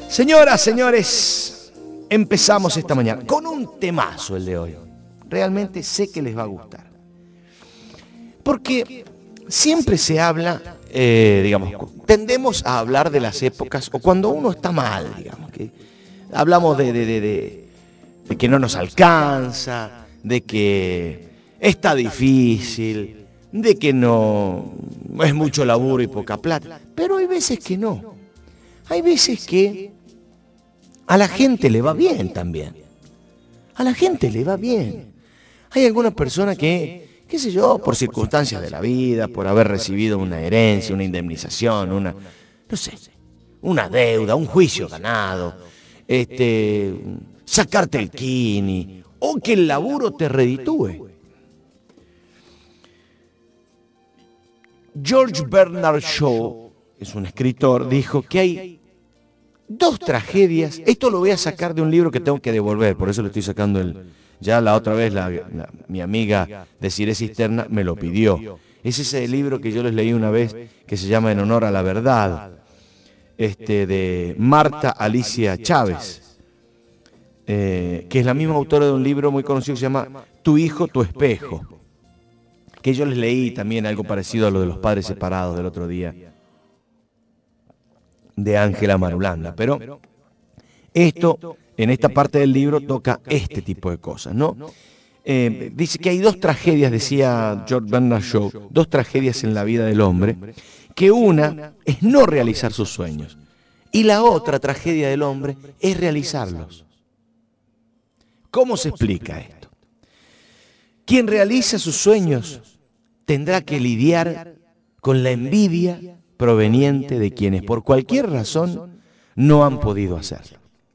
Señoras, señores, empezamos esta mañana con un temazo el de hoy. Realmente sé que les va a gustar. Porque siempre se habla, tendemos a hablar de las épocas, o cuando uno está mal, digamos, que hablamos de que no nos alcanza, de que está difícil, de que no es mucho laburo y poca plata. Pero hay veces que no. Hay veces que a la gente le va bien también. A la gente le va bien. Hay algunas personas que, qué sé yo, por circunstancias de la vida, por haber recibido una herencia, una indemnización, una deuda, un juicio ganado, sacarte el kini, o que el laburo te reditúe. George Bernard Shaw, es un escritor, dijo que hay dos tragedias. Esto lo voy a sacar de un libro que tengo que devolver, por eso lo estoy sacando. Ya la otra vez mi amiga de Cire Cisterna me lo pidió. Es ese libro que yo les leí una vez, que se llama En honor a la verdad, de Marta Alicia Chávez, que es la misma autora de un libro muy conocido que se llama Tu hijo, tu espejo, que yo les leí también algo parecido a lo de los padres separados del otro día, de Ángela Marulanda. Pero esto, en esta parte del libro, toca este tipo de cosas, ¿no? Dice que hay dos tragedias, decía George Bernard Shaw, dos tragedias en la vida del hombre, que una es no realizar sus sueños, y la otra tragedia del hombre es realizarlos. ¿Cómo se explica esto? Quien realiza sus sueños tendrá que lidiar con la envidia proveniente de quienes por cualquier razón no han podido hacerlo.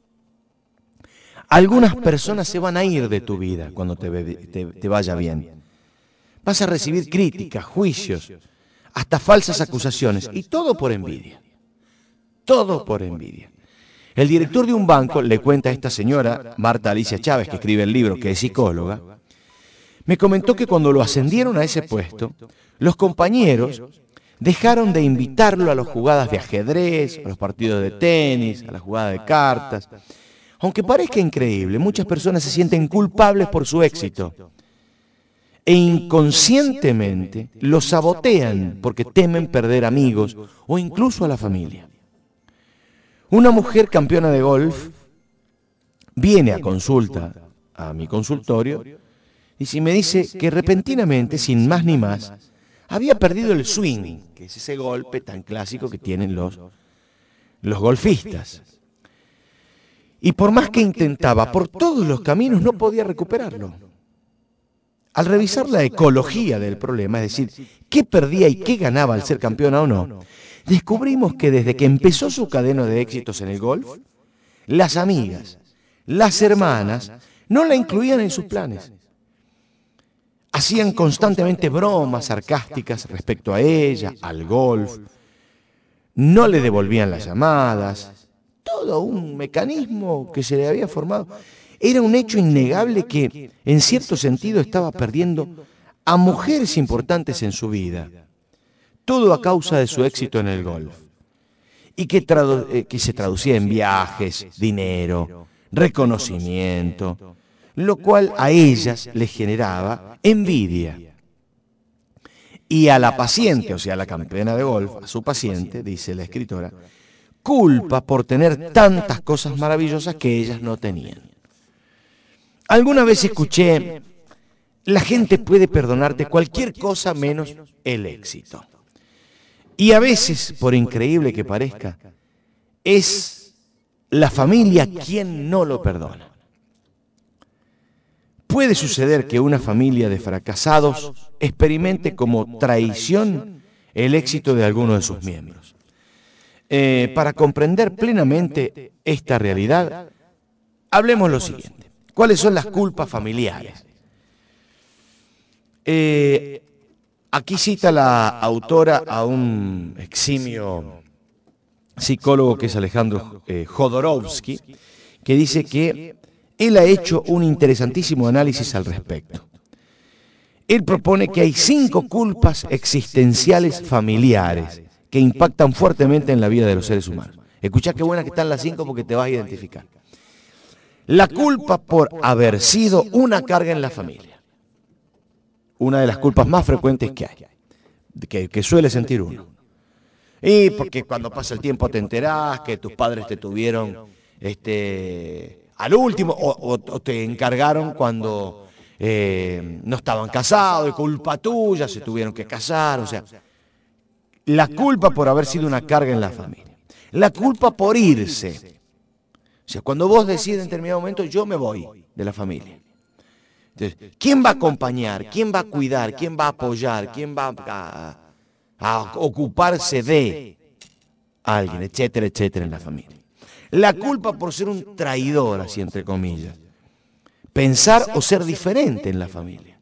Algunas personas se van a ir de tu vida cuando te vaya bien. Vas a recibir críticas, juicios, hasta falsas acusaciones, y todo por envidia. Todo por envidia. El director de un banco le cuenta a esta señora, Marta Alicia Chávez, que escribe el libro, que es psicóloga, me comentó que cuando lo ascendieron a ese puesto, los compañeros dejaron de invitarlo a las jugadas de ajedrez, a los partidos de tenis, a las jugadas de cartas. Aunque parezca increíble, muchas personas se sienten culpables por su éxito e inconscientemente lo sabotean porque temen perder amigos o incluso a la familia. Una mujer campeona de golf viene a consulta a mi consultorio y me dice que repentinamente, sin más ni más, había perdido el swing, que es ese golpe tan clásico que tienen los golfistas. Y por más que intentaba, por todos los caminos no podía recuperarlo. Al revisar la ecología del problema, es decir, qué perdía y qué ganaba al ser campeona o no, descubrimos que desde que empezó su cadena de éxitos en el golf, las amigas, las hermanas, no la incluían en sus planes. Hacían constantemente bromas sarcásticas respecto a ella, al golf, no le devolvían las llamadas. Todo un mecanismo que se le había formado. Era un hecho innegable que, en cierto sentido, estaba perdiendo a mujeres importantes en su vida. Todo a causa de su éxito en el golf. Y que se traducía en viajes, dinero, reconocimiento, lo cual a ellas les generaba envidia. Y a la paciente, o sea, a la campeona de golf, a su paciente, dice la escritora, culpa por tener tantas cosas maravillosas que ellas no tenían. Alguna vez escuché, la gente puede perdonarte cualquier cosa menos el éxito. Y a veces, por increíble que parezca, es la familia quien no lo perdona. Puede suceder que una familia de fracasados experimente como traición el éxito de alguno de sus miembros. Para comprender plenamente esta realidad, hablemos lo siguiente. ¿Cuáles son las culpas familiares? Aquí cita la autora a un eximio psicólogo que es Alejandro Jodorowsky, que dice que él ha hecho un interesantísimo análisis al respecto. Él propone que hay 5 culpas existenciales familiares que impactan fuertemente en la vida de los seres humanos. Escuchá qué buena que están las 5 porque te vas a identificar. La culpa por haber sido una carga en la familia. Una de las culpas más frecuentes que hay, que suele sentir uno. Y porque cuando pasa el tiempo te enterás que tus padres te tuvieron al último o te encargaron cuando no estaban casados, y culpa tuya, se tuvieron que casar, o sea, la culpa por haber sido una carga en la familia. La culpa por irse. O sea, cuando vos decides en determinado momento, yo me voy de la familia. Entonces, ¿quién va a acompañar? ¿Quién va a cuidar? ¿Quién va a apoyar? ¿Quién va a ocuparse de alguien? Etcétera, etcétera en la familia. La culpa por ser un traidor, así entre comillas. Pensar o ser diferente en la familia.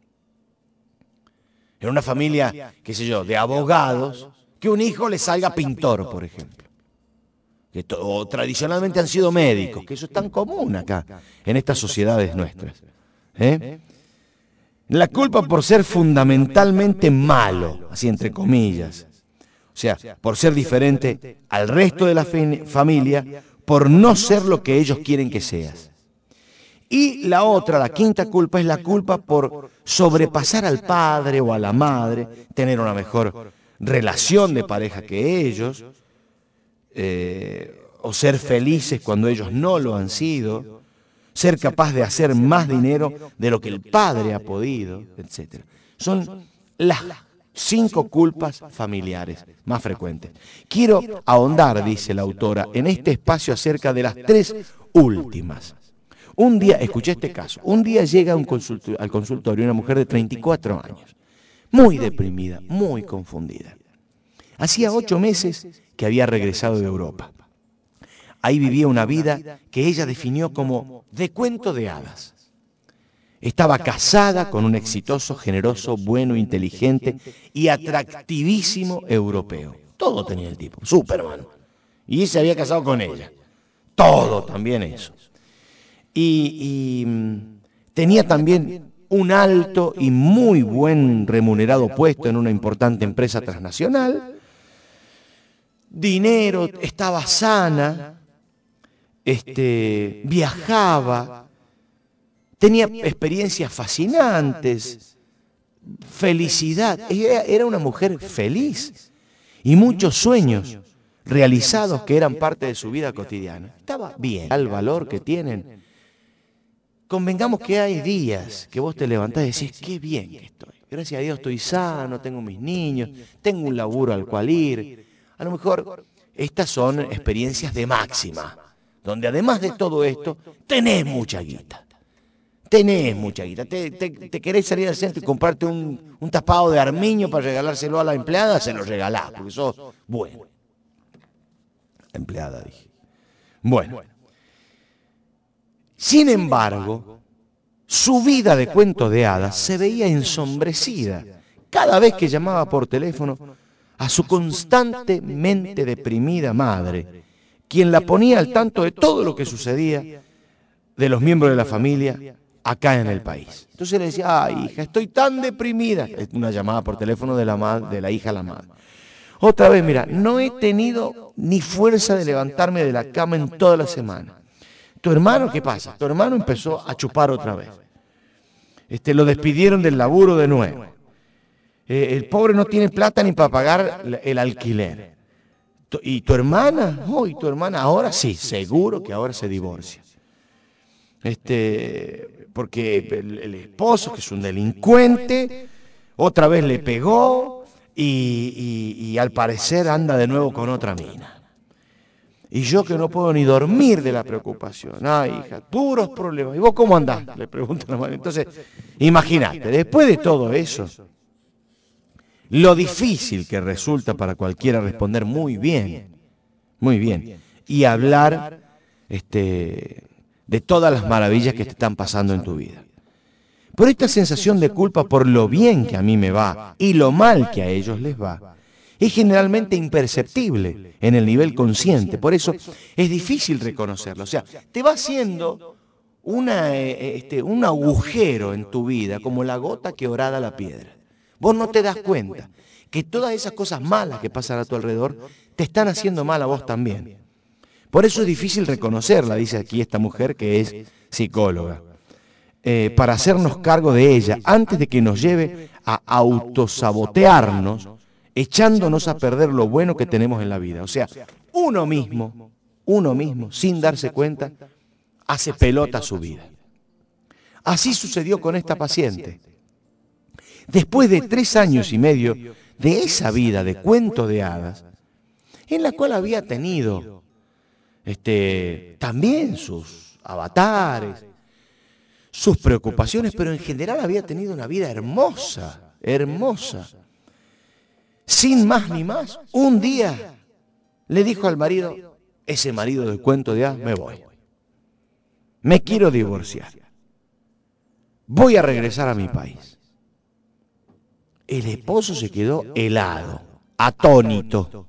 En una familia, qué sé yo, de abogados, que un hijo le salga pintor, por ejemplo. O tradicionalmente han sido médicos, que eso es tan común acá, en estas sociedades nuestras. La culpa por ser fundamentalmente malo, así entre comillas. O sea, por ser diferente al resto de la familia, por no ser lo que ellos quieren que seas. Y la otra, la quinta culpa, es la culpa por sobrepasar al padre o a la madre, tener una mejor relación de pareja que ellos, o ser felices cuando ellos no lo han sido, ser capaz de hacer más dinero de lo que el padre ha podido, etc. Son las 5 culpas familiares más frecuentes. Quiero ahondar, dice la autora, en este espacio acerca de las 3 últimas. Un día, escuché este caso, un día llega al consultorio una mujer de 34 años, muy deprimida, muy confundida. Hacía 8 meses que había regresado de Europa. Ahí vivía una vida que ella definió como de cuento de hadas. Estaba casada con un exitoso, generoso, bueno, inteligente y atractivísimo europeo. Todo tenía el tipo, Superman. Y se había casado con ella. Todo también eso. Y tenía también un alto y muy buen remunerado puesto en una importante empresa transnacional. Dinero, estaba sana, viajaba, tenía experiencias fascinantes, felicidad. Era una mujer feliz y muchos sueños realizados que eran parte de su vida cotidiana. Estaba bien, al valor que tienen. Convengamos que hay días que vos te levantás y decís, qué bien que estoy. Gracias a Dios estoy sano, tengo mis niños, tengo un laburo al cual ir. A lo mejor estas son experiencias de máxima, donde además de todo esto, tenés mucha guita. Tenés mucha guita. Te querés salir al centro y comprarte un tapado de armiño para regalárselo a la empleada, se lo regalás, porque sos bueno. Empleada, dije. Bueno. Sin embargo, su vida de cuento de hadas se veía ensombrecida cada vez que llamaba por teléfono a su constantemente deprimida madre, quien la ponía al tanto de todo lo que sucedía de los miembros de la familia acá en el país. Entonces le decía, ay, hija, estoy tan deprimida. Una llamada por teléfono de la hija a la madre. Otra vez, mira, no he tenido ni fuerza de levantarme de la cama en toda la semana. ¿Tu hermano qué pasa? Tu hermano empezó a chupar otra vez. Lo despidieron del laburo de nuevo. El pobre no tiene plata ni para pagar el alquiler. ¿Y tu hermana? Oh, ¿y tu hermana ahora? Sí, seguro que ahora se divorcia. Porque el esposo, que es un delincuente, otra vez le pegó y al parecer anda de nuevo con otra mina. Y yo que no puedo ni dormir de la preocupación. Ay, hija, duros problemas. ¿Y vos cómo andás? Le pregunta la madre. Entonces, imagínate, después de todo eso, lo difícil que resulta para cualquiera responder muy bien, y hablar de todas las maravillas que te están pasando en tu vida. Pero esta sensación de culpa por lo bien que a mí me va y lo mal que a ellos les va, es generalmente imperceptible en el nivel consciente, por eso es difícil reconocerlo. O sea, te va haciendo un agujero en tu vida, como la gota que horada la piedra. Vos no te das cuenta que todas esas cosas malas que pasan a tu alrededor te están haciendo mal a vos también. Por eso es difícil reconocerla, dice aquí esta mujer que es psicóloga, para hacernos cargo de ella antes de que nos lleve a autosabotearnos, echándonos a perder lo bueno que tenemos en la vida. O sea, uno mismo, sin darse cuenta, hace pelota su vida. Así sucedió con esta paciente. Después de 3 años y medio de esa vida de cuento de hadas, en la cual había tenido también sus avatares, sus preocupaciones, pero en general había tenido una vida hermosa, hermosa. Sin más ni más, un día le dijo al marido, ese marido del cuento de hadas, me voy. Me quiero divorciar. Voy a regresar a mi país. El esposo se quedó helado, atónito.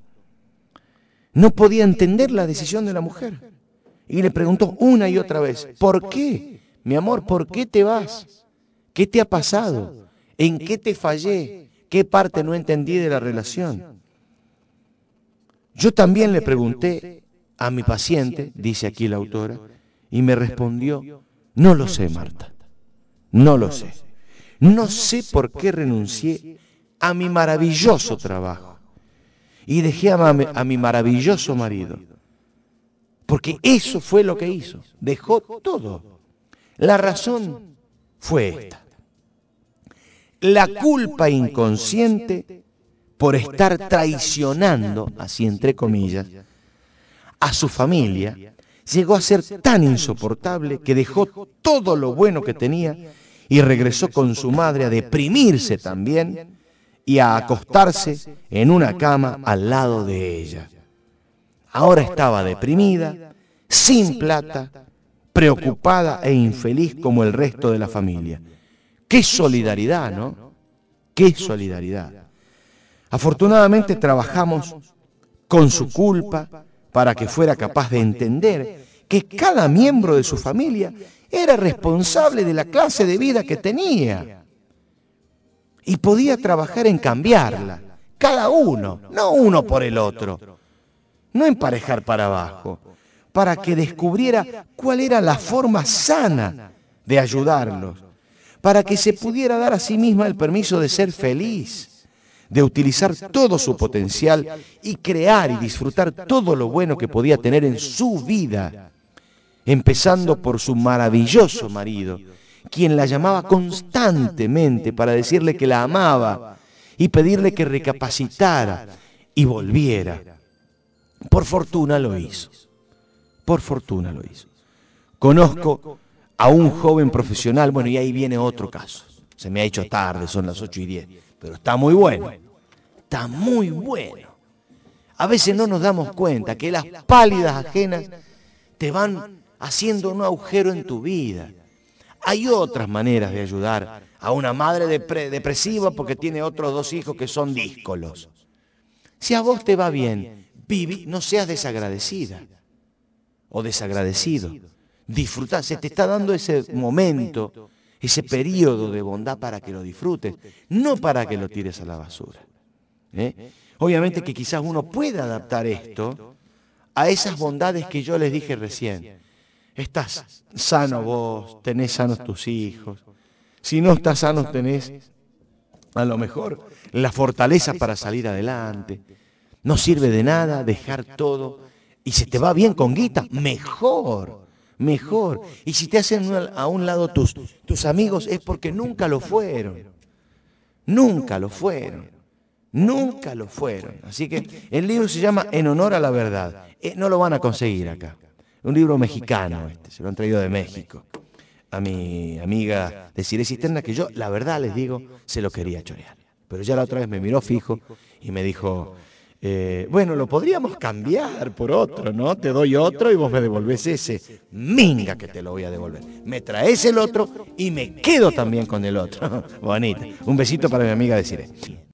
No podía entender la decisión de la mujer. Y le preguntó una y otra vez, ¿por qué? Mi amor, ¿por qué te vas? ¿Qué te ha pasado? ¿En qué te fallé? ¿Qué parte no entendí de la relación? Yo también le pregunté a mi paciente, dice aquí la autora, y me respondió, no lo sé, Marta, no lo sé. No sé por qué renuncié a mi maravilloso trabajo y dejé a mi maravilloso marido. Porque eso fue lo que hizo. Dejó todo. La razón fue esta. La culpa inconsciente por estar traicionando, así entre comillas, a su familia, llegó a ser tan insoportable que dejó todo lo bueno que tenía y regresó con su madre a deprimirse también y a acostarse en una cama al lado de ella. Ahora estaba deprimida, sin plata, preocupada e infeliz como el resto de la familia. ¡Qué solidaridad!, ¿no? ¡Qué solidaridad! Afortunadamente trabajamos con su culpa para que fuera capaz de entender que cada miembro de su familia era responsable de la clase de vida que tenía y podía trabajar en cambiarla, cada uno, no uno por el otro, no emparejar para abajo, para que descubriera cuál era la forma sana de ayudarlos, para que se pudiera dar a sí misma el permiso de ser feliz, de utilizar todo su potencial y crear y disfrutar todo lo bueno que podía tener en su vida, empezando por su maravilloso marido, quien la llamaba constantemente para decirle que la amaba y pedirle que recapacitara y volviera. Por fortuna lo hizo. Por fortuna lo hizo. Conozco a un joven profesional, bueno, y ahí viene otro caso. Se me ha hecho tarde, son las 8:10, pero está muy bueno. Está muy bueno. A veces no nos damos cuenta que las pálidas ajenas te van haciendo un agujero en tu vida. Hay otras maneras de ayudar a una madre depresiva porque tiene otros 2 hijos que son díscolos. Si a vos te va bien, no seas desagradecida o desagradecido. Disfrutar, se te está dando ese momento, ese periodo de bondad para que lo disfrutes, no para que lo tires a la basura. Obviamente que quizás uno pueda adaptar esto a esas bondades que yo les dije recién. Estás sano vos, tenés sanos tus hijos. Si no estás sano, tenés a lo mejor la fortaleza para salir adelante. No sirve de nada dejar todo. Y si te va bien con guita, mejor, mejor. Y si te hacen a un lado tus amigos es porque nunca lo fueron. Nunca lo fueron. Nunca lo fueron. Así que el libro se llama En honor a la verdad. No lo van a conseguir acá. Un libro mexicano, se lo han traído de México. A mi amiga de Cire Cisterna, que yo, la verdad les digo, se lo quería chorear. Pero ya la otra vez me miró fijo y me dijo, bueno, lo podríamos cambiar por otro, ¿no? Te doy otro y vos me devolvés ese. Minga que te lo voy a devolver. Me traes el otro y me quedo también con el otro. Bonita. Un besito para mi amiga de Cire.